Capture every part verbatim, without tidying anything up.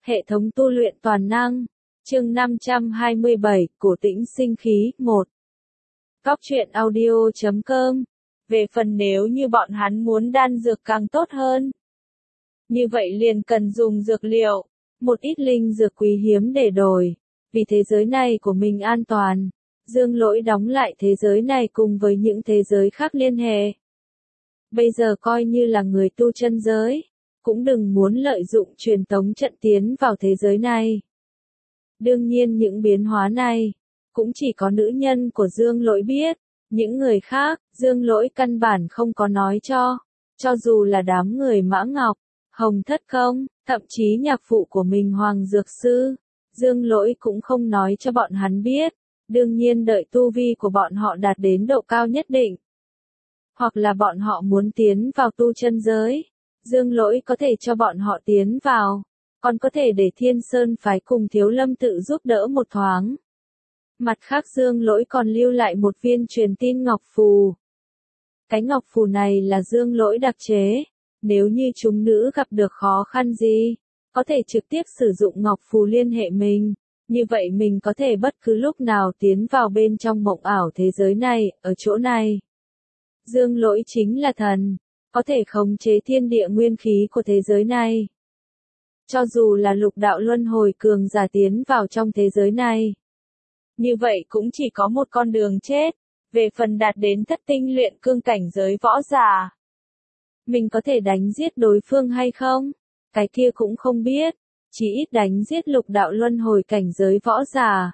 Hệ thống tu luyện toàn năng. Chương năm trăm hai mươi bảy, Cổ Tĩnh sinh khí, một. Góc truyện audio chấm com. Về phần nếu như bọn hắn muốn đan dược càng tốt hơn, như vậy liền cần dùng dược liệu, một ít linh dược quý hiếm để đổi. Vì thế giới này của mình an toàn, Dương Lỗi đóng lại thế giới này cùng với những thế giới khác liên hệ. Bây giờ coi như là người tu chân giới, cũng đừng muốn lợi dụng truyền tống trận tiến vào thế giới này. Đương nhiên những biến hóa này, cũng chỉ có nữ nhân của Dương Lỗi biết, những người khác, Dương Lỗi căn bản không có nói cho, cho dù là đám người Mã Ngọc, Hồng Thất Công, thậm chí nhạc phụ của mình Hoàng Dược Sư, Dương Lỗi cũng không nói cho bọn hắn biết, đương nhiên đợi tu vi của bọn họ đạt đến độ cao nhất định. Hoặc là bọn họ muốn tiến vào tu chân giới, Dương Lỗi có thể cho bọn họ tiến vào, còn có thể để Thiên Sơn phái cùng Thiếu Lâm tự giúp đỡ một thoáng. Mặt khác Dương Lỗi còn lưu lại một viên truyền tin ngọc phù. Cái ngọc phù này là Dương Lỗi đặc chế, nếu như chúng nữ gặp được khó khăn gì, có thể trực tiếp sử dụng ngọc phù liên hệ mình, như vậy mình có thể bất cứ lúc nào tiến vào bên trong mộng ảo thế giới này, ở chỗ này. Dương Lỗi chính là thần, có thể khống chế thiên địa nguyên khí của thế giới này. Cho dù là lục đạo luân hồi cường giả tiến vào trong thế giới này, như vậy cũng chỉ có một con đường chết, về phần đạt đến thất tinh luyện cương cảnh giới võ giả. Mình có thể đánh giết đối phương hay không? Cái kia cũng không biết, chỉ ít đánh giết lục đạo luân hồi cảnh giới võ giả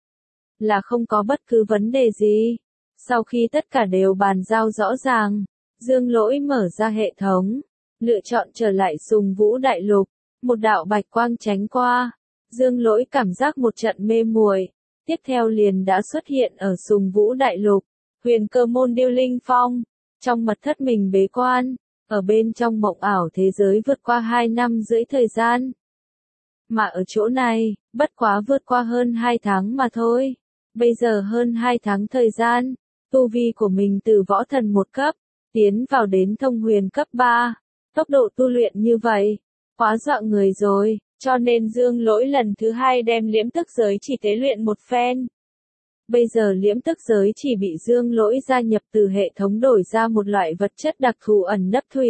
là không có bất cứ vấn đề gì. Sau khi tất cả đều bàn giao rõ ràng, Dương Lỗi mở ra hệ thống, lựa chọn trở lại Sùng Vũ Đại Lục, một đạo bạch quang tránh qua, Dương Lỗi cảm giác một trận mê muội, tiếp theo liền đã xuất hiện ở Sùng Vũ Đại Lục, Huyền Cơ Môn Điêu Linh Phong, trong mật thất mình bế quan, ở bên trong mộng ảo thế giới vượt qua hai năm rưỡi thời gian. Mà ở chỗ này, bất quá vượt qua hơn hai tháng mà thôi, bây giờ hơn hai tháng thời gian, tu vi của mình từ võ thần một cấp, tiến vào đến thông huyền cấp ba, tốc độ tu luyện như vậy, quá dọa người rồi, cho nên Dương Lỗi lần thứ hai đem liễm tức giới chỉ tế luyện một phen. Bây giờ liễm tức giới chỉ bị Dương Lỗi gia nhập từ hệ thống đổi ra một loại vật chất đặc thù ẩn nấp thủy.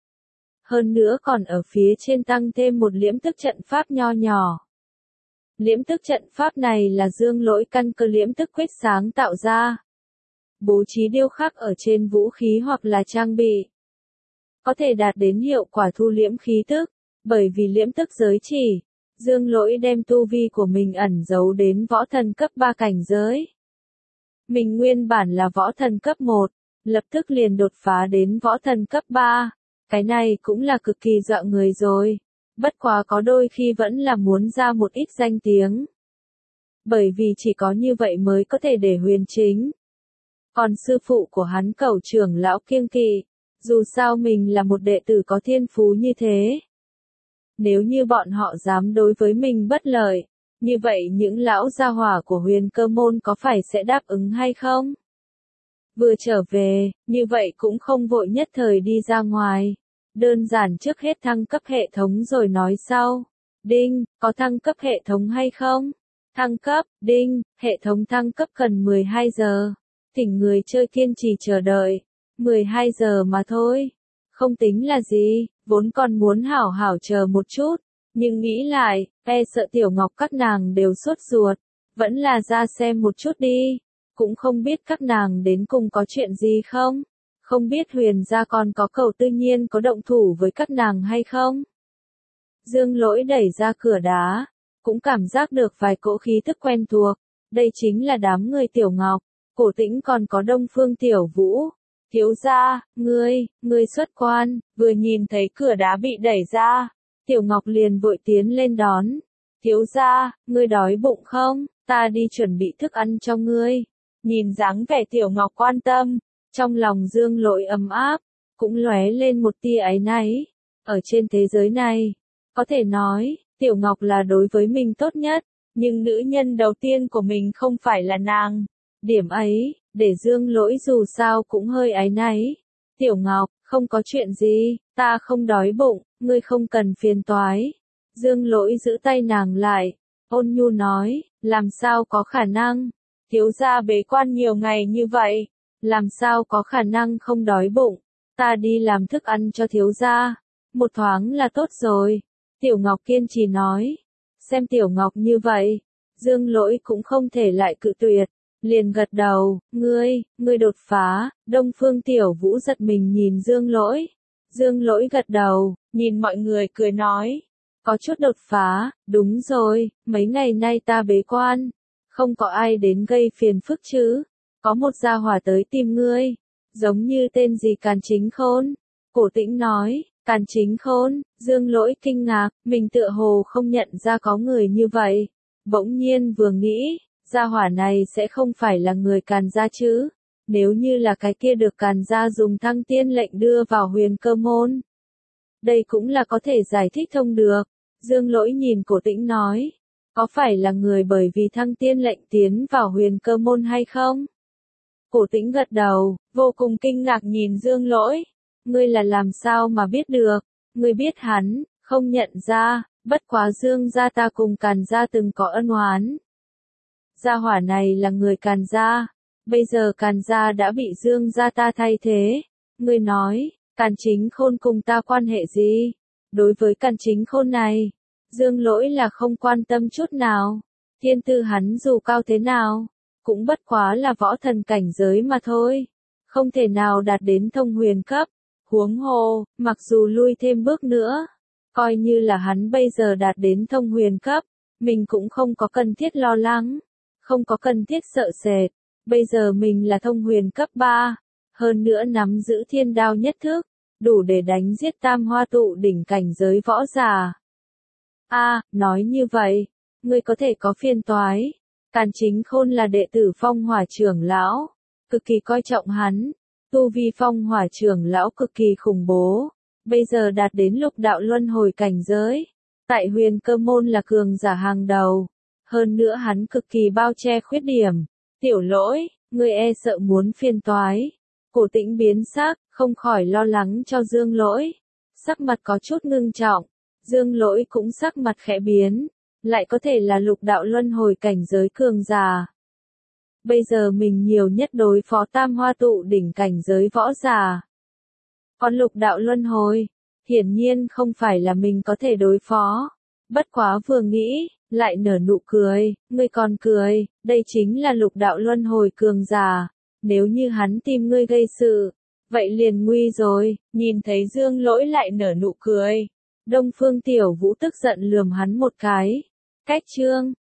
Hơn nữa còn ở phía trên tăng thêm một liễm tức trận pháp nho nhỏ. Liễm tức trận pháp này là Dương Lỗi căn cơ liễm tức quyết sáng tạo ra. Bố trí điêu khắc ở trên vũ khí hoặc là trang bị, có thể đạt đến hiệu quả thu liễm khí tức, bởi vì liễm tức giới chỉ, Dương Lỗi đem tu vi của mình ẩn giấu đến võ thần cấp ba cảnh giới. Mình nguyên bản là võ thần cấp một, lập tức liền đột phá đến võ thần cấp ba, cái này cũng là cực kỳ dọa người rồi, bất quá có đôi khi vẫn là muốn ra một ít danh tiếng. Bởi vì chỉ có như vậy mới có thể để huyền chính. Còn sư phụ của hắn Cẩu trưởng lão kiêng kỵ, dù sao mình là một đệ tử có thiên phú như thế. Nếu như bọn họ dám đối với mình bất lợi, như vậy những lão gia hỏa của Huyền Cơ Môn có phải sẽ đáp ứng hay không? Vừa trở về, như vậy cũng không vội nhất thời đi ra ngoài. Đơn giản trước hết thăng cấp hệ thống rồi nói sau. Đinh, có thăng cấp hệ thống hay không? Thăng cấp, đinh, hệ thống thăng cấp cần mười hai giờ. Thỉnh người chơi kiên trì chờ đợi. mười hai giờ mà thôi. Không tính là gì, vốn còn muốn hảo hảo chờ một chút. Nhưng nghĩ lại, e sợ Tiểu Ngọc các nàng đều sốt ruột. Vẫn là ra xem một chút đi. Cũng không biết các nàng đến cùng có chuyện gì không? Không biết Huyền gia còn có Cầu Tư Nhiên có động thủ với các nàng hay không? Dương Lỗi đẩy ra cửa đá, cũng cảm giác được vài cỗ khí thức quen thuộc. Đây chính là đám người Tiểu Ngọc, Cổ Tĩnh còn có Đông Phương Tiểu Vũ. Thiếu gia, ngươi, ngươi xuất quan, vừa nhìn thấy cửa đá bị đẩy ra, Tiểu Ngọc liền vội tiến lên đón. Thiếu gia, ngươi đói bụng không? Ta đi chuẩn bị thức ăn cho ngươi. Nhìn dáng vẻ Tiểu Ngọc quan tâm, trong lòng Dương Lỗi ấm áp, cũng lóe lên một tia áy náy. Ở trên thế giới này, có thể nói, Tiểu Ngọc là đối với mình tốt nhất, nhưng nữ nhân đầu tiên của mình không phải là nàng. Điểm ấy, để Dương Lỗi dù sao cũng hơi áy náy. Tiểu Ngọc, không có chuyện gì, ta không đói bụng, ngươi không cần phiền toái. Dương Lỗi giữ tay nàng lại, ôn nhu nói, làm sao có khả năng, thiếu gia bế quan nhiều ngày như vậy, làm sao có khả năng không đói bụng, ta đi làm thức ăn cho thiếu gia, một thoáng là tốt rồi. Tiểu Ngọc kiên trì nói, xem Tiểu Ngọc như vậy, Dương Lỗi cũng không thể lại cự tuyệt, liền gật đầu, ngươi, ngươi đột phá, Đông Phương Tiểu Vũ giật mình nhìn Dương Lỗi. Dương Lỗi gật đầu, nhìn mọi người cười nói, có chút đột phá, đúng rồi, mấy ngày nay ta bế quan, không có ai đến gây phiền phức chứ, có một gia hỏa tới tìm ngươi, giống như tên gì Càn Chính Khôn. Cổ Tĩnh nói, Càn Chính Khôn, Dương Lỗi kinh ngạc, mình tựa hồ không nhận ra có người như vậy, bỗng nhiên vừa nghĩ, gia hỏa này sẽ không phải là người Càn gia chứ, nếu như là cái kia được Càn gia dùng thăng tiên lệnh đưa vào Huyền Cơ môn. Đây cũng là có thể giải thích thông được. Dương Lỗi nhìn Cổ Tĩnh nói, có phải là người bởi vì thăng tiên lệnh tiến vào Huyền Cơ môn hay không? Cổ Tĩnh gật đầu, vô cùng kinh ngạc nhìn Dương Lỗi, ngươi là làm sao mà biết được, ngươi biết hắn, không nhận ra, bất quá Dương gia ta cùng Càn gia từng có ân oán. Gia hỏa này là người Càn gia, bây giờ Càn gia đã bị Dương gia ta thay thế, ngươi nói, Càn Chính Khôn cùng ta quan hệ gì? Đối với Càn Chính Khôn này, Dương Lỗi là không quan tâm chút nào, thiên tư hắn dù cao thế nào, cũng bất quá là võ thần cảnh giới mà thôi, không thể nào đạt đến thông huyền cấp, huống hồ, mặc dù lui thêm bước nữa, coi như là hắn bây giờ đạt đến thông huyền cấp, mình cũng không có cần thiết lo lắng, không có cần thiết sợ sệt, bây giờ mình là thông huyền cấp ba, hơn nữa nắm giữ thiên đao nhất thức, đủ để đánh giết tam hoa tụ đỉnh cảnh giới võ giả. A, nói như vậy, ngươi có thể có phiền toái. Càn Chính Khôn là đệ tử Phong Hỏa trưởng lão, cực kỳ coi trọng hắn, tu vi Phong Hỏa trưởng lão cực kỳ khủng bố, bây giờ đạt đến lục đạo luân hồi cảnh giới, tại Huyền Cơ môn là cường giả hàng đầu, hơn nữa hắn cực kỳ bao che khuyết điểm. Tiểu Lỗi, ngươi e sợ muốn phiền toái. Cổ Tĩnh biến sắc, không khỏi lo lắng cho Dương Lỗi, sắc mặt có chút ngưng trọng, Dương Lỗi cũng sắc mặt khẽ biến, lại có thể là lục đạo luân hồi cảnh giới cường giả. Bây giờ mình nhiều nhất đối phó tam hoa tụ đỉnh cảnh giới võ giả. Còn lục đạo luân hồi, hiển nhiên không phải là mình có thể đối phó. Bất quá vừa nghĩ, lại nở nụ cười, ngươi còn cười, đây chính là lục đạo luân hồi cường giả. Nếu như hắn tìm ngươi gây sự, vậy liền nguy rồi. Nhìn thấy Dương Lỗi lại nở nụ cười, Đông Phương Tiểu Vũ tức giận lườm hắn một cái. Cách chương